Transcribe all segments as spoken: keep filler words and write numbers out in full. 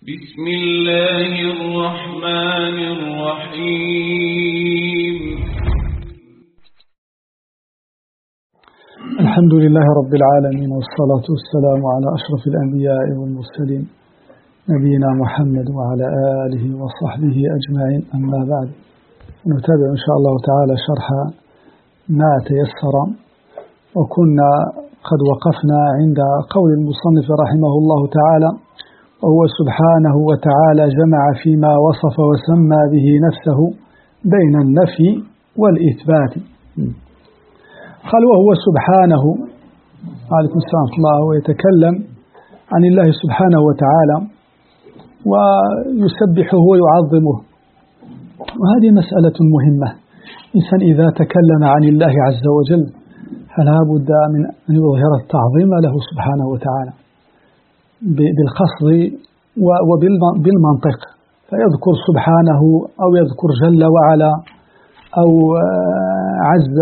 بسم الله الرحمن الرحيم. الحمد لله رب العالمين، والصلاة والسلام على أشرف الأنبياء والمرسلين نبينا محمد وعلى آله وصحبه أجمعين. أما بعد، نتابع إن شاء الله تعالى شرح ما تيسر، وكنا قد وقفنا عند قول المصنف رحمه الله تعالى: وهو سبحانه وتعالى جمع فيما وصف وسمى به نفسه بين النفي والإثبات. قال: وهو سبحانه، عليكم السلام ورحمة الله، ويتكلم عن الله سبحانه وتعالى ويسبحه ويعظمه. وهذه مسألة مهمة. إنسان إذا تكلم عن الله عز وجل فلا بد من أن يظهر التعظيم له سبحانه وتعالى بالقصد وبالمنطق، فيذكر سبحانه أو يذكر جل وعلا أو عز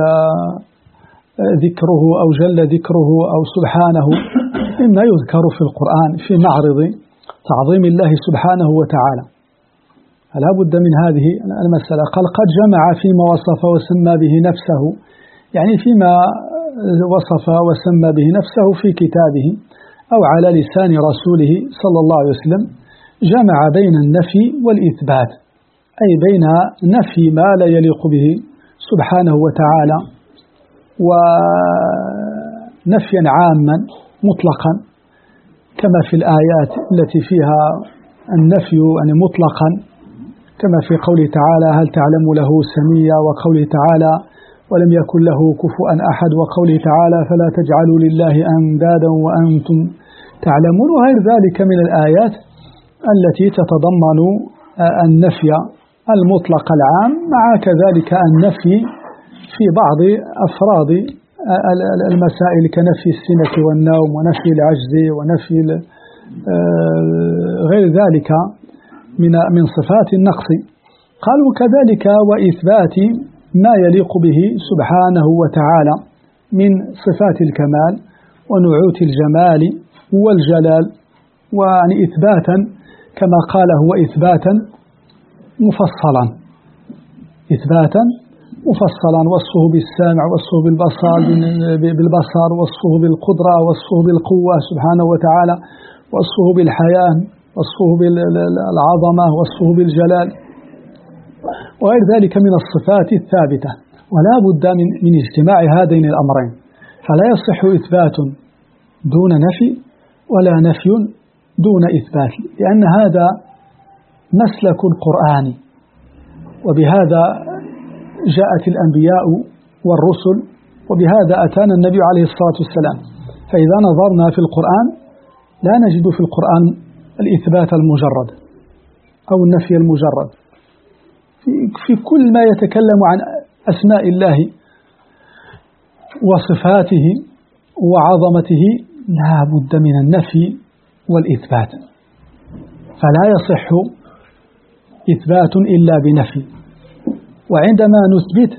ذكره أو جل ذكره أو سبحانه، مما يذكر في القرآن في معرض تعظيم الله سبحانه وتعالى. فلا بد من هذه المسألة. قال: قد جمع فيما وصف وسمى به نفسه، يعني فيما وصف وسمى به نفسه في كتابه أو على لسان رسوله صلى الله عليه وسلم، جمع بين النفي والإثبات، أي بين نفي ما لا يليق به سبحانه وتعالى، ونفيا عاما مطلقا كما في الآيات التي فيها النفي يعني مطلقا، كما في قوله تعالى: هل تعلم له سميا، وقوله تعالى: ولم يكن له كفوا أحد، وقوله تعالى: فلا تجعلوا لله أندادا وأنتم تعلمون، وغير ذلك من الآيات التي تتضمن النفي المطلق العام مع كذلك النفي في بعض أفراد المسائل كنفي السنة والنوم ونفي العجز ونفي غير ذلك من من صفات النقص. قال: وكذلك وإثبات ما يليق به سبحانه وتعالى من صفات الكمال ونعوت الجمال والجلال، ويعني إثباتا كما قال هو إثباتا مفصلا، إثباتا مفصلا، وصفه بالسمع، وصفه بالبصر بالبصر وصفه بالقدرة، وصفه بالقوة سبحانه وتعالى، وصفه بالحياة، وصفه بالعظمة، وصفه بالجلال، وغير ذلك من الصفات الثابتة. ولا بد من من اجتماع هذين الأمرين، فلا يصح إثبات دون نفي ولا نفي دون إثبات، لأن هذا مسلك قرآني، وبهذا جاءت الأنبياء والرسل، وبهذا أتانا النبي عليه الصلاة والسلام. فإذا نظرنا في القرآن لا نجد في القرآن الإثبات المجرد أو النفي المجرد. في, في كل ما يتكلم عن أسماء الله وصفاته وعظمته لا بد من النفي والإثبات، فلا يصح إثبات إلا بنفي. وعندما نثبت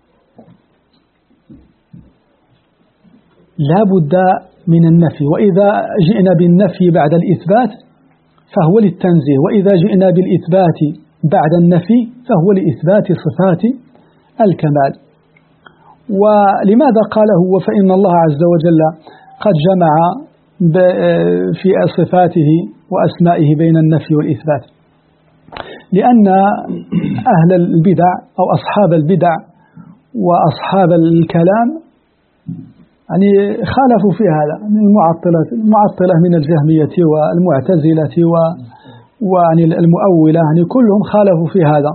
لا بد من النفي، وإذا جئنا بالنفي بعد الإثبات فهو للتنزيه، وإذا جئنا بالإثبات بعد النفي فهو لإثبات صفات الكمال. ولماذا قال هو فإن الله عز وجل قد جمع في صفاته وأسمائه بين النفي والإثبات؟ لأن أهل البدع أو أصحاب البدع وأصحاب الكلام يعني خالفوا في هذا، المعطلة المعطلة من الجهمية والمعتزلة ويعني المؤولة، يعني كلهم خالفوا في هذا،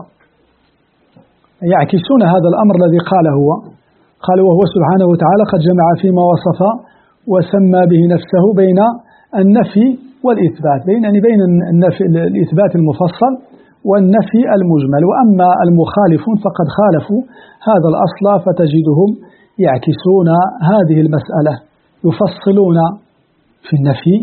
يعكسون هذا الأمر الذي قاله هو. قال: وهو سبحانه وتعالى قد جمع فيما وصف وسمى به نفسه بين النفي والإثبات، بين يعني بين النفي الإثبات المفصل والنفي المجمل. وأما المخالفون فقد خالفوا هذا الأصل، فتجدهم يعكسون هذه المسألة، يفصلون في النفي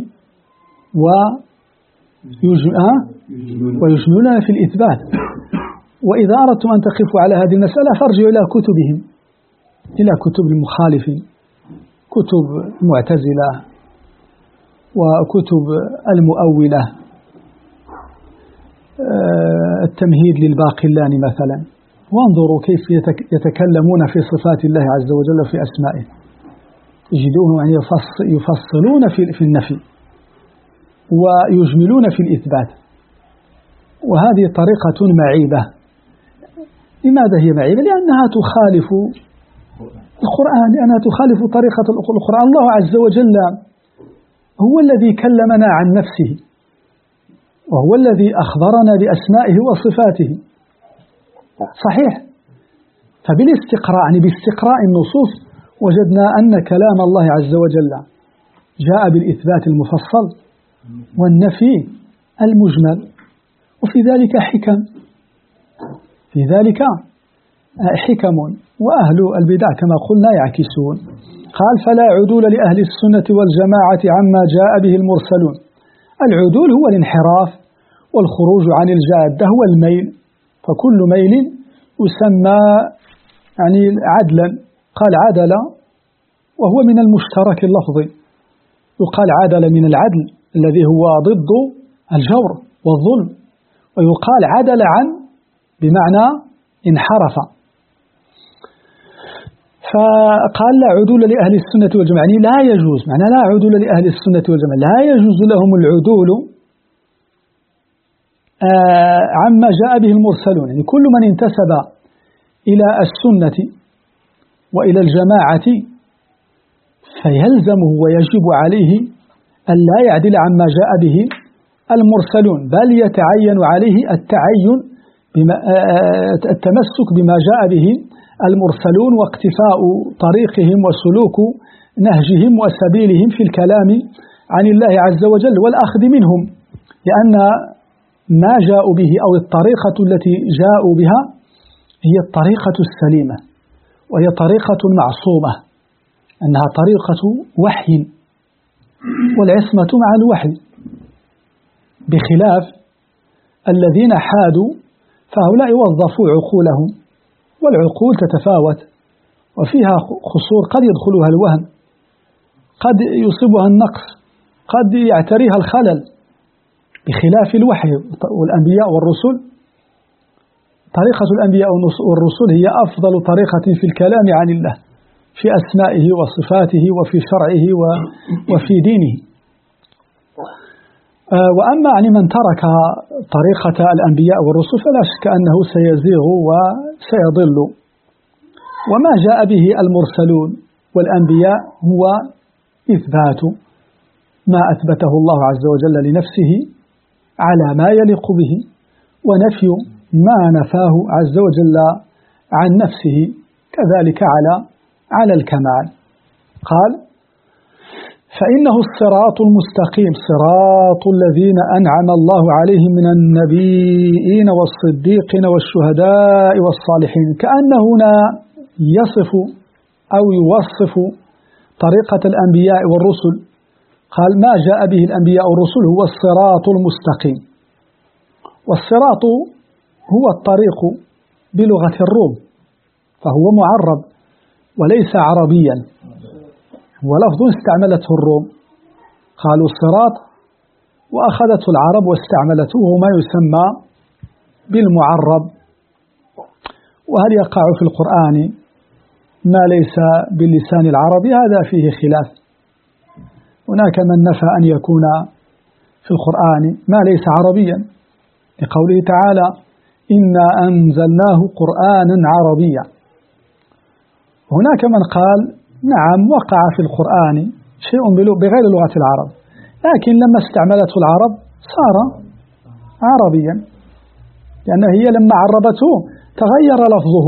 ويجملون في الإثبات. وإذا أردتم أن تقفوا على هذه المسألة فارجعوا إلى كتبهم، إلى كتب المخالفين، كتب المعتزلة وكتب المؤولة التمهيد للباقلان مثلا، وانظروا كيف يتكلمون في صفات الله عز وجل في أسمائه، يجدونهم أن يفصلون في النفي ويجملون في الإثبات، وهذه طريقة معيبة. لماذا هي معيبة؟ لأنها تخالف القرآن، لأنها تخالف طريقة القرآن. الله عز وجل هو الذي كلمنا عن نفسه، وهو الذي أخبرنا بأسمائه وصفاته، صحيح. فبالاستقراء يعني باستقراء النصوص وجدنا أن كلام الله عز وجل جاء بالإثبات المفصل والنفي المجمل، وفي ذلك حكم، في ذلك حكم، وأهل البدع كما قلنا يعكسون. قال: فلا عدول لأهل السنة والجماعة عما جاء به المرسلون. العدول هو الانحراف والخروج عن الجادة، هو الميل، فكل ميل يسمى يعني عدلا. قال عدل وهو من المشترك اللفظي، يقال عدل من العدل الذي هو ضد الجور والظلم، ويقال عدل عن بمعنى انحرف. فقال: لا عدول لأهل السنة والجماعة، يعني لا يجوز، معنى لا عدول لأهل السنة والجماعة، لا يجوز لهم العدول آه عما جاء به المرسلون. يعني كل من انتسب إلى السنة وإلى الجماعة فيلزمه ويجب عليه أن لا يعدل عما جاء به المرسلون، بل يتعين عليه التعين بما التمسك بما جاء به المرسلون، واقتفاء طريقهم وسلوك نهجهم وسبيلهم في الكلام عن الله عز وجل والأخذ منهم، لأن ما جاءوا به أو الطريقة التي جاءوا بها هي الطريقة السليمة، وهي طريقة معصومة، أنها طريقة وحي، والعصمة مع الوحي، بخلاف الذين حادوا فهؤلاء وظفوا عقولهم، والعقول تتفاوت وفيها خصور، قد يدخلها الوهم، قد يصيبها النقص، قد يعتريها الخلل، بخلاف الوحي والأنبياء والرسل. طريقة الأنبياء والرسل هي أفضل طريقة في الكلام عن الله، في أسمائه وصفاته وفي شرعه وفي دينه. وأما عن من ترك طريقة الأنبياء والرسل فلا شك أنه سيزيغ وسيضل. وما جاء به المرسلون والأنبياء هو إثبات ما أثبته الله عز وجل لنفسه على ما يليق به، ونفي ما نفاه عز وجل عن نفسه، كذلك على على الكمال. قال: فإنه الصراط المستقيم، صراط الذين أنعم الله عليهم من النبيين والصديقين والشهداء والصالحين. كأنه هنا يصف أو يوصف طريقة الأنبياء والرسل، قال: ما جاء به الأنبياء والرسل هو الصراط المستقيم. والصراط هو الطريق بلغة الروم، فهو معرب وليس عربيا، ولفظ استعملته الروم، قالوا الصراط وأخذته العرب واستعملته، وهو ما يسمى بالمعرب. وهل يقع في القرآن ما ليس باللسان العربي؟ هذا فيه خلاف. هناك من نفى أن يكون في القرآن ما ليس عربيا، لقوله تعالى: إنا أنزلناه قرآنا عربيا. هناك من قال: نعم، وقع في القرآن شيء بغير لغة العرب، لكن لما استعملته العرب صار عربيا، لأن هي لما عربته تغير لفظه،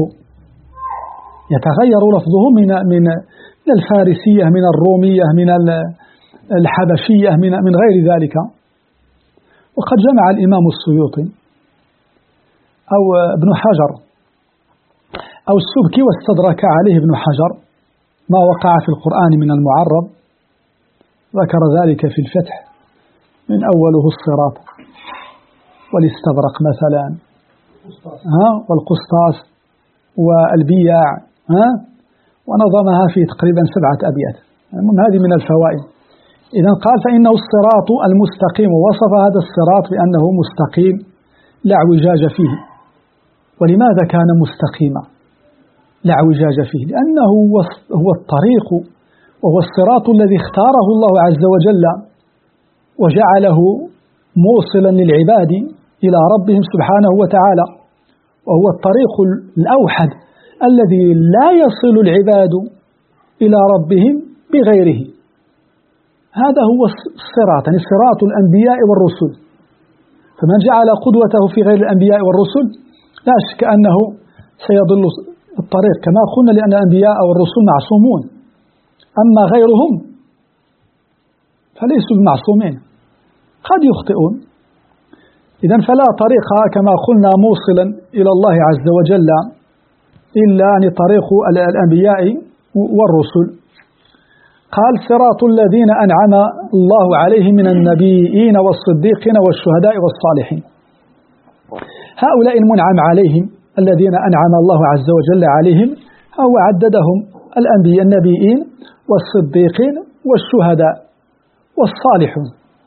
يتغير لفظه من من الفارسية، من الرومية، من الحبشية، من من غير ذلك. وقد جمع الإمام السيوطي أو ابن حجر أو السبكي واستدرك عليه ابن حجر ما وقع في القرآن من المعرب، ذكر ذلك في الفتح، من أوله الصراط والاستبرق مثلا، ها، والقسطاس والبياع، ها، ونظمها في تقريبا سبعة أبيات. المهم هذه من الفوائد. إذن قال: فإنه الصراط المستقيم، ووصف هذا الصراط بأنه مستقيم لا اعوجاج فيه. ولماذا كان مستقيما لا اعوجاج فيه؟ لأنه هو الطريق وهو الصراط الذي اختاره الله عز وجل وجعله موصلا للعباد إلى ربهم سبحانه وتعالى، وهو الطريق الأوحد الذي لا يصل العباد إلى ربهم بغيره. هذا هو الصراط، يعني صراط الأنبياء والرسل. فمن جعل قدوته في غير الأنبياء والرسل لا شك أنه سيضل الطريق، كما قلنا لأن الأنبياء والرسل معصومون، أما غيرهم فليسوا بمعصومين، قد يخطئون. إذن فلا طريق كما قلنا موصلا إلى الله عز وجل إلا أن طريق الأنبياء والرسل. قال صراط الذين أنعم الله عليهم من النبيين والصديقين والشهداء والصالحين. هؤلاء المنعم عليهم الذين أنعم الله عز وجل عليهم هو عددهم الأنبياء النبيين والصديقين والشهداء والصالحون،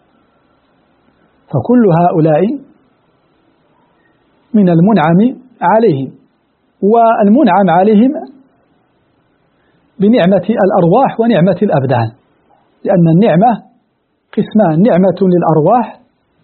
فكل هؤلاء من المنعم عليهم. والمنعم عليهم بنعمة الأرواح ونعمة الأبدان، لأن النعمة قسمان: نعمة للأرواح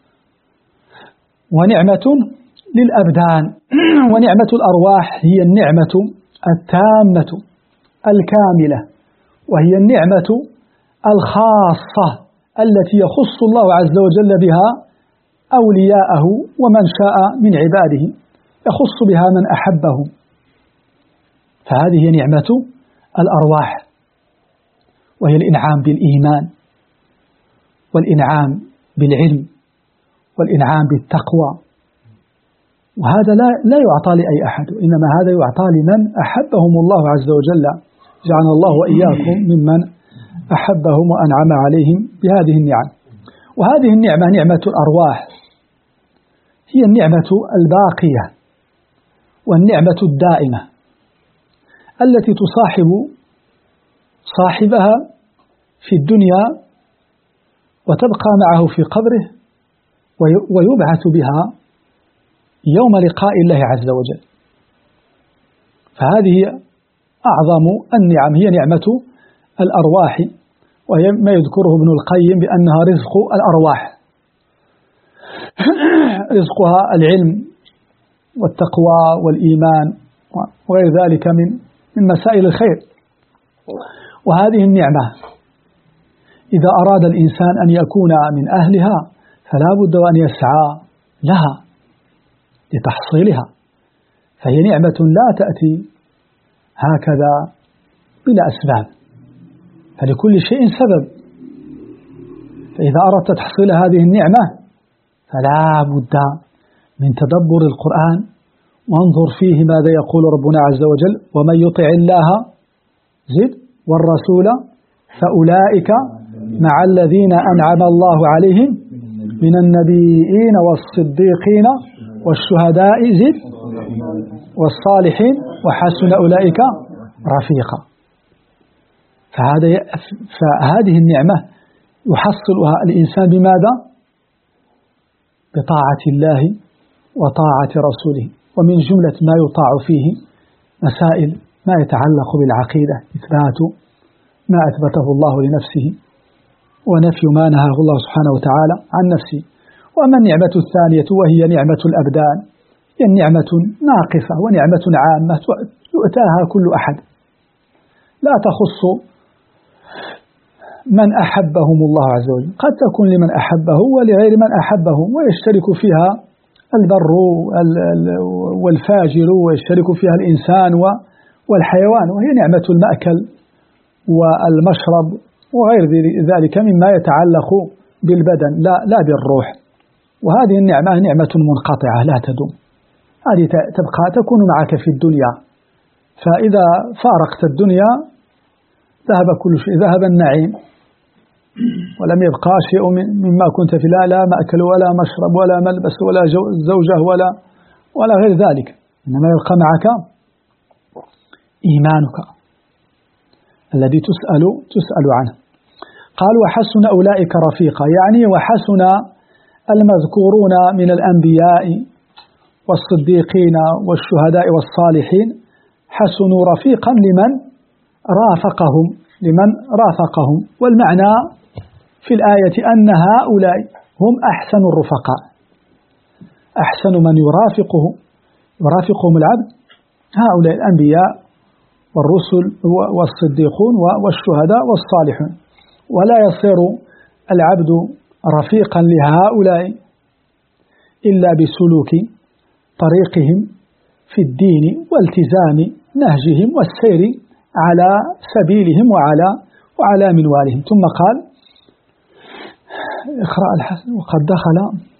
ونعمة للأبدان. ونعمة الأرواح هي النعمة التامة الكاملة، وهي النعمة الخاصة التي يخص الله عز وجل بها أولياءه ومن شاء من عباده، يخص بها من أحبهم، فهذه هي نعمة الأرواح، وهي الإنعام بالإيمان والإنعام بالعلم والإنعام بالتقوى. وهذا لا لا يعطى لأي أحد، إنما هذا يعطى لمن أحبهم الله عز وجل. جعلنا الله وإياكم ممن أحبهم وأنعم عليهم بهذه النعم. وهذه النعمة نعمة الأرواح هي النعمة الباقية والنعمة الدائمة التي تصاحب صاحبها في الدنيا وتبقى معه في قبره ويبعث بها يوم لقاء الله عز وجل. فهذه أعظم النعم، هي نعمة الأرواح، وهي ما يذكره ابن القيم بأنها رزق الأرواح. رزقها العلم والتقوى والإيمان وغير ذلك من من مسائل الخير. وهذه النعمة إذا أراد الإنسان أن يكون من أهلها فلا بد أن يسعى لها لتحصيلها، فهي نعمة لا تأتي هكذا بلا أسباب، فلكل شيء سبب. فإذا أردت تحصيل هذه النعمة فلا بد من تدبر القرآن، وانظر فيه ماذا يقول ربنا عز وجل: ومن يطع الله زد والرسول فأولئك مع الذين أنعم الله عليهم من النبيين والصديقين والشهداء زد والصالحين وحسن أولئك رفيقا. فهذا فهذه النعمة يحصلها الإنسان بماذا؟ بطاعة الله وطاعة رسوله. ومن جملة ما يطاع فيه مسائل ما يتعلق بالعقيدة: إثبات ما أثبته الله لنفسه ونفي ما نهاه الله سبحانه وتعالى عن نفسه. وأما النعمة الثانية وهي نعمة الأبدان، هي نعمة ناقصة ونعمة عامة يؤتاها كل أحد، لا تخص من أحبهم الله عز وجل، قد تكون لمن أحبه ولغير من أحبه، ويشترك فيها البر والفاجر، ويشترك فيها الإنسان والحيوان، وهي نعمة المأكل والمشرب وغير ذلك مما يتعلق بالبدن لا لا بالروح. وهذه النعمة نعمة منقطعة لا تدوم، هذه تبقى تكون معك في الدنيا، فإذا فارقت الدنيا ذهب كل شيء، ذهب النعيم ولم يبقى شيء مما كنت في، لا لا مأكل ولا مشرب ولا ملبس ولا زوجة ولا ولا غير ذلك، إنما يبقى معك إيمانك الذي تسأل تسأل عنه. قال: وحسن أولئك رفيقا، يعني وحسن المذكورون من الأنبياء والصديقين والشهداء والصالحين حسنوا رفيقا لمن رافقهم لمن رافقهم والمعنى في الآية أن هؤلاء هم أحسن الرفقاء، أحسن من يرافقه يرافقهم العبد هؤلاء الأنبياء والرسل والصديقون والشهداء والصالحون، ولا يصير العبد رفيقا لهؤلاء إلا بسلوك طريقهم في الدين والتزام نهجهم والسير على سبيلهم وعلى وعلى منوالهم. ثم قال اقرأ الحسن وقد دخل.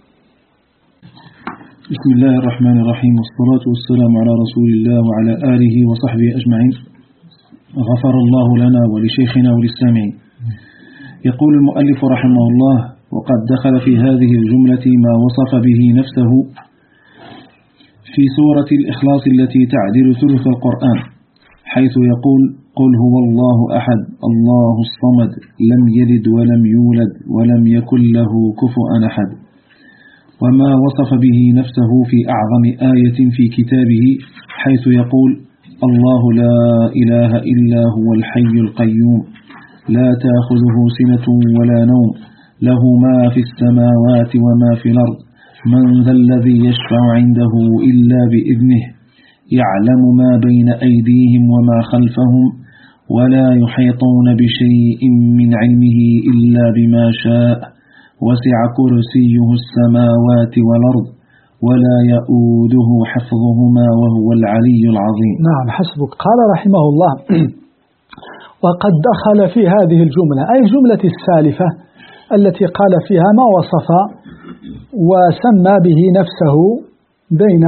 بسم الله الرحمن الرحيم، والصلاة والسلام على رسول الله وعلى آله وصحبه أجمعين. غفر الله لنا ولشيخنا وللسامعين. يقول المؤلف رحمه الله: وقد دخل في هذه الجملة ما وصف به نفسه في سورة الإخلاص التي تعدل ثلث القرآن، حيث يقول: قل هو الله أحد الله الصمد لم يلد ولم يولد ولم يكن له كفؤا أحد، وما وصف به نفسه في أعظم آية في كتابه، حيث يقول: الله لا إله إلا هو الحي القيوم لا تأخذه سنة ولا نوم له ما في السماوات وما في الأرض من ذا الذي يشفع عنده إلا بإذنه يعلم ما بين أيديهم وما خلفهم ولا يحيطون بشيء من علمه إلا بما شاء وسع كرسيه السماوات والأرض ولا يؤوده حفظهما وهو العلي العظيم. نعم حسبك. قال رحمه الله: وقد دخل في هذه الجملة أي الجملة السالفة التي قال فيها ما وصف وسمى به نفسه بين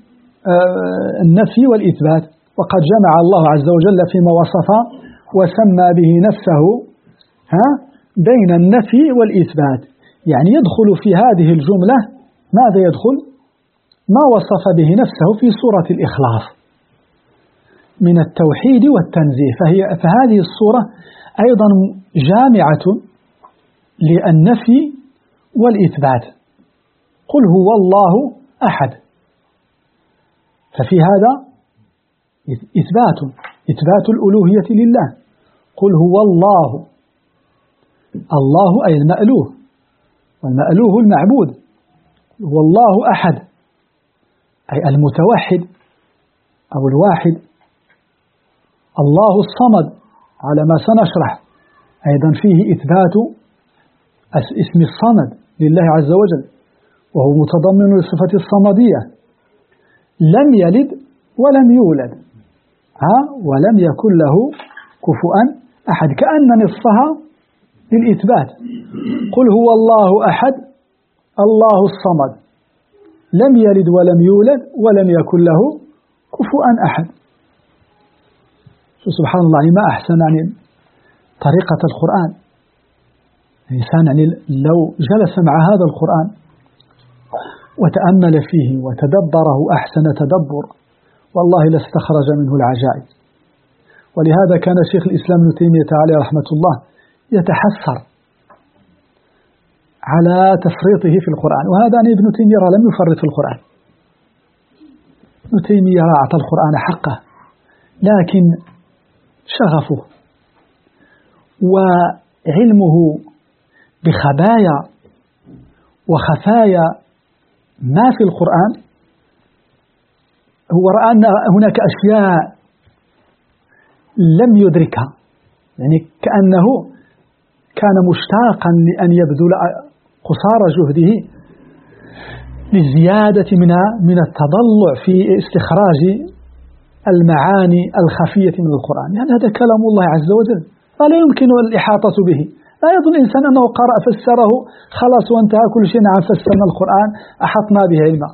النفي والإثبات، وقد جمع الله عز وجل فيما وصف وسمى به نفسه ها بين النفي والإثبات، يعني يدخل في هذه الجملة ماذا يدخل؟ ما وصف به نفسه في سورة الإخلاص من التوحيد والتنزيه، فهي فهذه السورة أيضا جامعة للنفي والإثبات. قل هو الله أحد، ففي هذا إثبات إثبات الألوهية لله. قل هو الله، الله أي المألوه، والمألوه المعبود. هو الله أحد أي المتوحد أو الواحد. الله الصمد على ما سنشرح أيضا فيه إثبات اسم الصمد لله عز وجل، وهو متضمن لصفة الصمدية. لم يلد ولم يولد ها ولم يكن له كفؤا أحد، كأن نصفها للإثبات. قل هو الله أحد الله الصمد لم يلد ولم يولد ولم يكن له كفؤا أحد. سبحان الله، يعني ما أحسن يعني طريقة القرآن. الإنسان يعني لو جلس مع هذا القرآن وتأمل فيه وتدبره أحسن تدبر والله لاستخرج منه العجائب. ولهذا كان شيخ الإسلام ابن تيمية عليه رحمة الله يتحسر على تفريطه في القرآن، وهذا يعني ابن تيمية لم يفرط في القرآن. ابن تيمية أعطى القرآن حقه، لكن شغفه وعلمه بخبايا وخفايا ما في القرآن، هو رأى أن هناك أشياء لم يدركها، يعني كأنه كان مشتاقا لأن يبذل قصارى جهده للزيادة من من التضلع في استخراج المعاني الخفية من القرآن. يعني هذا كلام الله عز وجل لا يمكن الإحاطة به. لا يظن الإنسان أنه قرأ فسره خلاص وانتهى كل شيء. نعم فسرنا القرآن أحطنا به علما.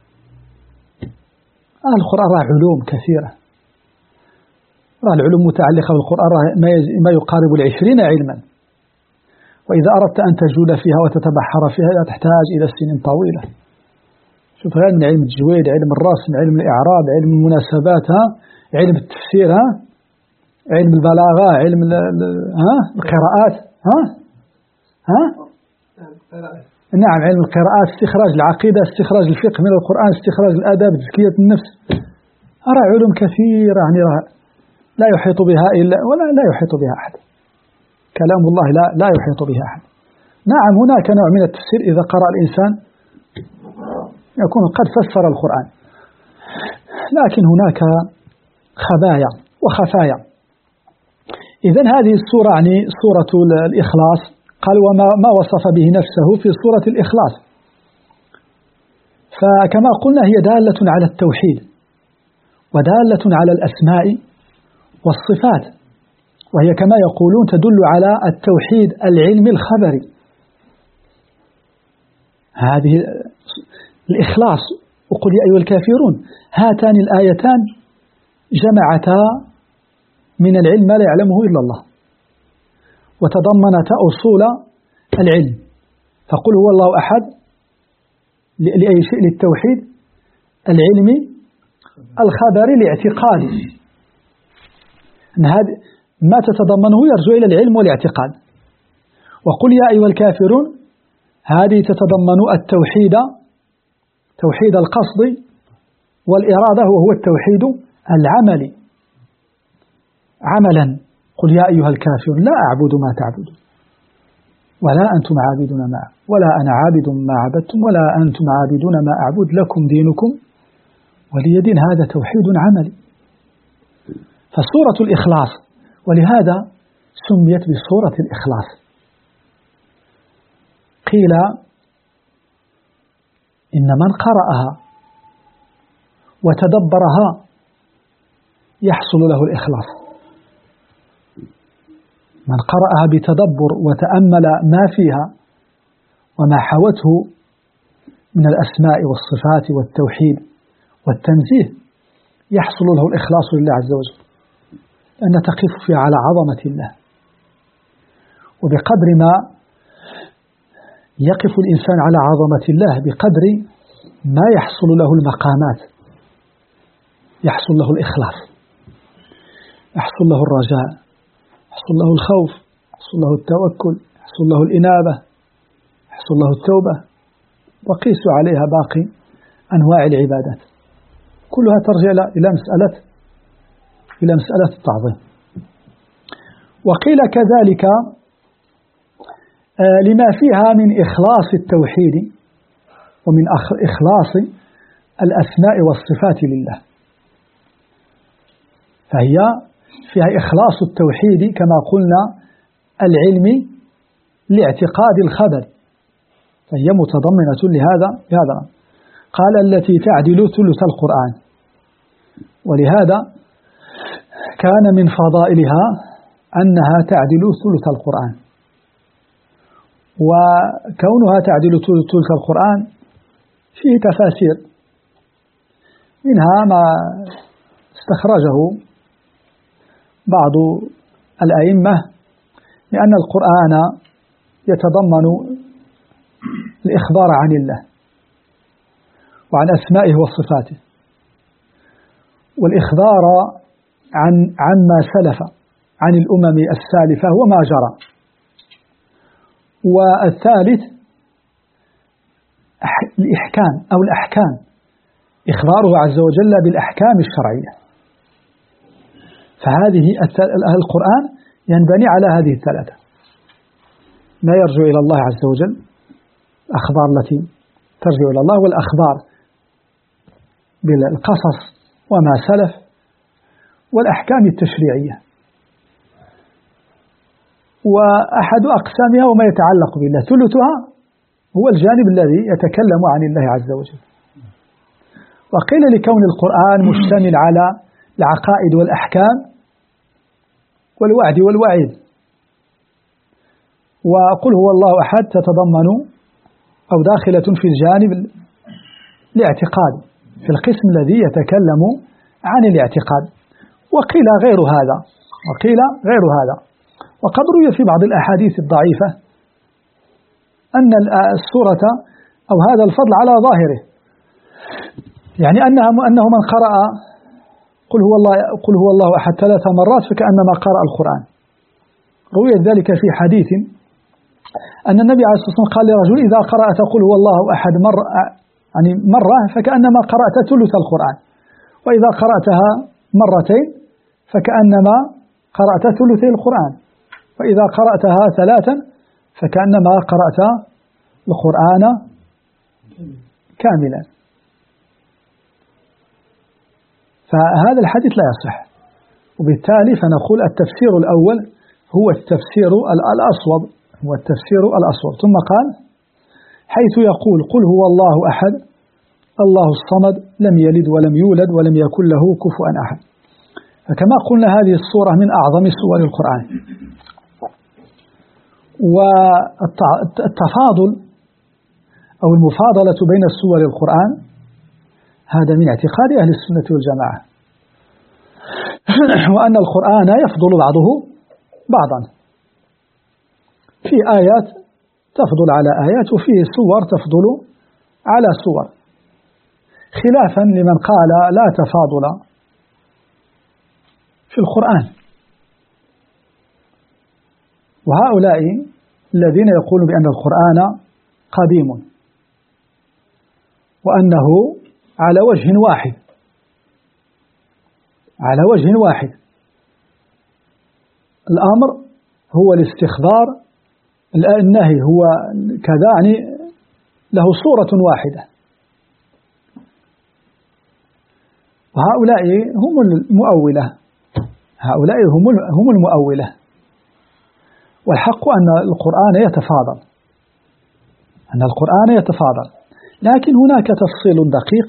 آه القرآن راه علوم كثيرة، راه العلوم متعلقة بالقرآن ما يقارب العشرين علما، وإذا أردت أن تجول فيها وتتبحر فيها تحتاج إلى سنين طويلة. شوف علم من علم التجويد، علم الرسم، علم الإعراب، علم المناسبات، ها علم التفسير، ها علم البلاغة، علم ها القراءات، ها ها نعم، علم القراءات، استخراج العقيدة، استخراج الفقه من القرآن، استخراج الآداب، تزكية النفس، أرى علوم كثيرة يعني لا يحيط بها إلا ولا لا يحيط بها أحد. كلام الله لا لا يحيط بها أحد. نعم، هناك نوع من التفسير إذا قرأ الإنسان يكون قد فسر القرآن، لكن هناك خبايا وخفايا. إذن هذه السورة يعني سورة الإخلاص، قال وما ما وصف به نفسه في سورة الإخلاص، فكما قلنا هي دالة على التوحيد ودالة على الأسماء والصفات، وهي كما يقولون تدل على التوحيد العلمي الخبري. هذه الإخلاص وقل يا أيها الكافرون، هاتان الآيتان جمعتا من العلم ما لا يعلمه إلا الله، وتضمنتا أصول العلم. فقل هو الله أحد لأي شيء، للتوحيد العلمي الخبري الاعتقادي، أن هذا ما تتضمنه يرجع إلى العلم والاعتقاد. وقل يا أيها الكافرون هذه تتضمن التوحيد، توحيد القصد والإرادة، وهو التوحيد العملي عملا. قل يا أيها الكافرون لا أعبد ما تعبدون ولا أنتم عابدون ما، ولا أنا عابد ما عبدتم ولا أنتم عابدون ما أعبد، لكم دينكم ولي دين. هذا توحيد عملي. فسورة الإخلاص، ولهذا سميت بسورة الإخلاص. قيل إن من قرأها وتدبرها يحصل له الإخلاص. من قرأها بتدبر وتأمل ما فيها وما حوته من الأسماء والصفات والتوحيد والتنزيه يحصل له الإخلاص لله عز وجل، لأن تقف فيها على عظمة الله. وبقدر ما يقف الإنسان على عظمة الله بقدر ما يحصل له المقامات، يحصل له الإخلاص، يحصل له الرجاء، يحصل له الخوف، يحصل له التوكل، يحصل له الإنابة، يحصل له التوبة. وقيسوا عليها باقي أنواع العبادات، كلها ترجع إلى مسألة إلى مسألة التعظيم. وقيل كذلك لما فيها من إخلاص التوحيد ومن إخلاص الأسماء والصفات لله، فهي فيها إخلاص التوحيد كما قلنا العلمي لاعتقاد الخبر، فهي متضمنة لهذا هذا. قال التي تعدل ثلث القرآن، ولهذا كان من فضائلها أنها تعدل ثلث القرآن. وكونها تعدل ثلث القرآن فيه تفاسير، منها ما استخرجه بعض الأئمة لأن القرآن يتضمن الإخبار عن الله وعن أسمائه وصفاته، والإخبار عن عما سلف عن الأمم السالفة وما جرى. والثالث الإحكام أو الأحكام، إخباره عز وجل بالأحكام الشرعية. فهذه القرآن ينبني على هذه الثلاثة، ما يرجع إلى الله عز وجل، الأخبار التي ترجع إلى الله، والأخبار بالقصص وما سلف، والأحكام التشريعية. وأحد أقسامها وما يتعلق بالله، ثلثها هو الجانب الذي يتكلم عن الله عز وجل. وقيل لكون القرآن مشتمل على العقائد والأحكام والوعد والوعيد. وقل هو الله أحد تتضمن أو داخلة في الجانب الاعتقاد، في القسم الذي يتكلم عن الاعتقاد. وقيل غير هذا، وقيل غير هذا. وقد روي في بعض الأحاديث الضعيفة أن السورة أو هذا الفضل على ظاهره، يعني أنها أنه من قرأ قل هو الله قل هو الله أحد ثلاث مرات فكأنما قرأ القرآن. روي ذلك في حديث أن النبي عليه الصلاة والسلام قال لرجل إذا قرأت قل هو الله أحد مرة يعني مرة فكأنما قرأت ثلث القرآن، وإذا قرأتها مرتين فكأنما قرأت ثلثي القرآن، وإذا قرأتها ثلاثا فكأنما قرأت القرآن كاملا. فهذا الحديث لا يصح، وبالتالي فنقول التفسير الأول هو التفسير الأصوب، هو التفسير الأصوب. ثم قال حيث يقول قل هو الله أحد الله الصمد لم يلد ولم يولد ولم يكن له كفوا أحد. فكما قلنا هذه السورة من أعظم سور القرآن، والتفاضل أو المفاضلة بين السور القرآن هذا من اعتقاد أهل السنة والجماعة، وأن القرآن يفضل بعضه بعضا، في آيات تفضل على آيات وفيه سور تفضل على سور، خلافا لمن قال لا تفاضل في القرآن. وهؤلاء الذين يقولون بأن القرآن قديم وأنه على وجه واحد على وجه واحد الأمر هو الاستخبار، النهي هو كذا، يعني له صورة واحدة. وهؤلاء هم المؤولة، هؤلاء هم هم المؤولة. والحق أن القرآن يتفاضل، أن القرآن يتفاضل، لكن هناك تفصيل دقيق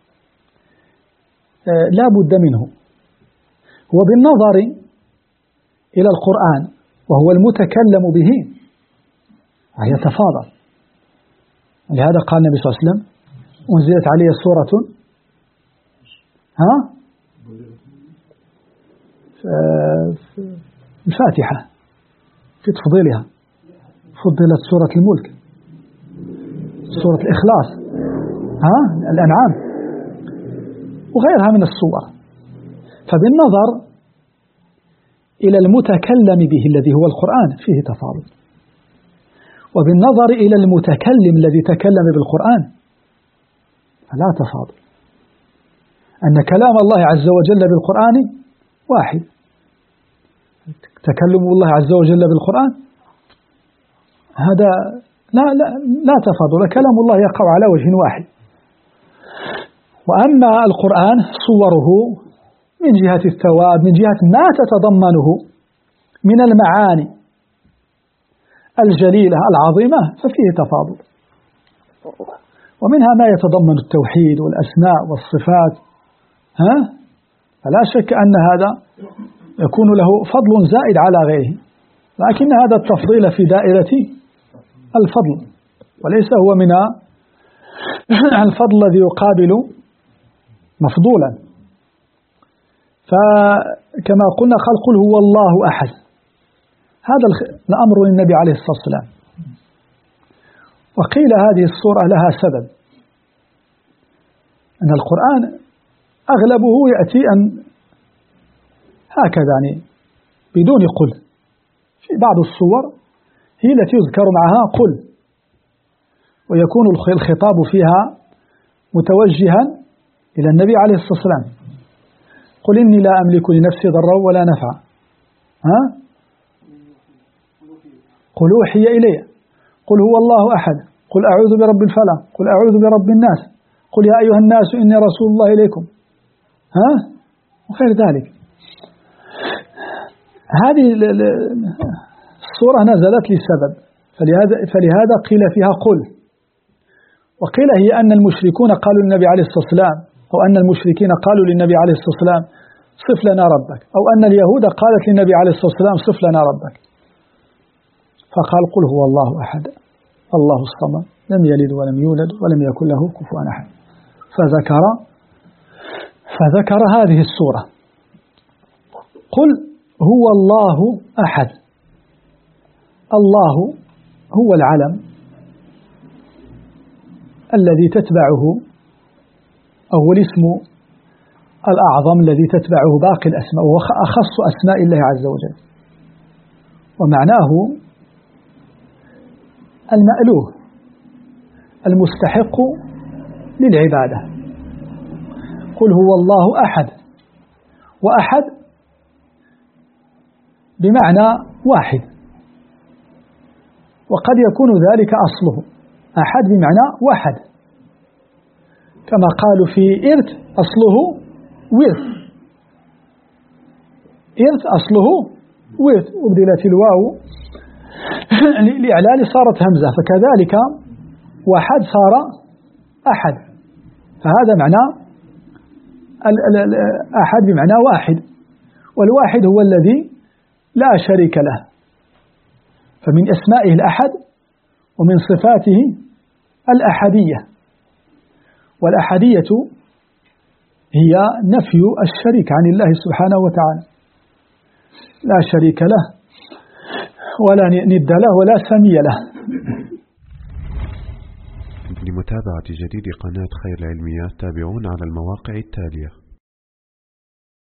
لا بد منه، هو بالنظر إلى القرآن وهو المتكلم به يتفاضل. لهذا قال النبي صلى الله عليه وسلم أنزلت عليه سورة ها الفاتحة في تفضيلها، فضلت سورة الملك، سورة الإخلاص، ها الأنعام وغيرها من السور. فبالنظر إلى المتكلم به الذي هو القرآن فيه تفاضل، وبالنظر إلى المتكلم الذي تكلم بالقرآن فلا تفاضل، أن كلام الله عز وجل بالقرآن واحد، تكلم الله عز وجل بالقرآن هذا لا لا لا تفاضل، كلام الله يقع على وجه واحد. وأما القرآن صوره من جهة الثواب، من جهة ما تتضمنه من المعاني الجليلة العظيمة ففيه تفاضل، ومنها ما يتضمن التوحيد والأسماء والصفات، ها فلا شك أن هذا يكون له فضل زائد على غيره، لكن هذا التفضيل في دائرة الفضل وليس هو من الفضل الذي يقابل مفضولا. فكما قلنا قال قل هو الله أحد، هذا الأمر للنبي عليه الصلاة والسلام. وقيل هذه السورة لها سبب، أن القرآن أغلبه يأتي أن هكذا يعني بدون قل، في بعض الصور هي التي يذكر معها قل، ويكون الخطاب فيها متوجها إلى النبي عليه الصلاة والسلام، قل إني لا أملك لنفسي ضرا ولا نفعا، ها قل أوحي إلي، قل هو الله أحد، قل أعوذ برب الفلق، قل أعوذ برب الناس، قل يا أيها الناس إني رسول الله إليكم، ها وغير ذلك. هذه السورة نزلت لسبب، فلهذا, فلهذا قيل فيها قل. وقيل هي أن المشركون قالوا للنبي عليه الصلاة والسلام، أو أن المشركين قالوا للنبي عليه الصلاة والسلام صف لنا ربك، أو أن اليهود قالت للنبي عليه الصلاة والسلام صف لنا ربك، فقال قل هو الله أحد الله الصمد لم يلد ولم يولد ولم يكن له كفوا أحد، فذكر فذكر هذه السورة قل هو الله أحد. الله هو العلم الذي تتبعه أو الاسم الأعظم الذي تتبعه باقي الأسماء، وأخص أسماء الله عز وجل. ومعناه المألوه المستحق للعبادة. قل هو الله أحد، وأحد بمعنى واحد، وقد يكون ذلك أصله أحد بمعنى واحد، كما قالوا في إرث أصله ورث، إرث أصله ورث وبدلت الواو لإعلال صارت همزة، فكذلك واحد صار أحد، فهذا معنى أحد بمعنى واحد، والواحد هو الذي لا شريك له، فمن أسمائه الأحد ومن صفاته الأحدية، والأحدية هي نفي الشريك عن الله سبحانه وتعالى، لا شريك له ولا ند له ولا سمي له. لمتابعة جديد قناة خير العلميات تابعونا على المواقع التالية.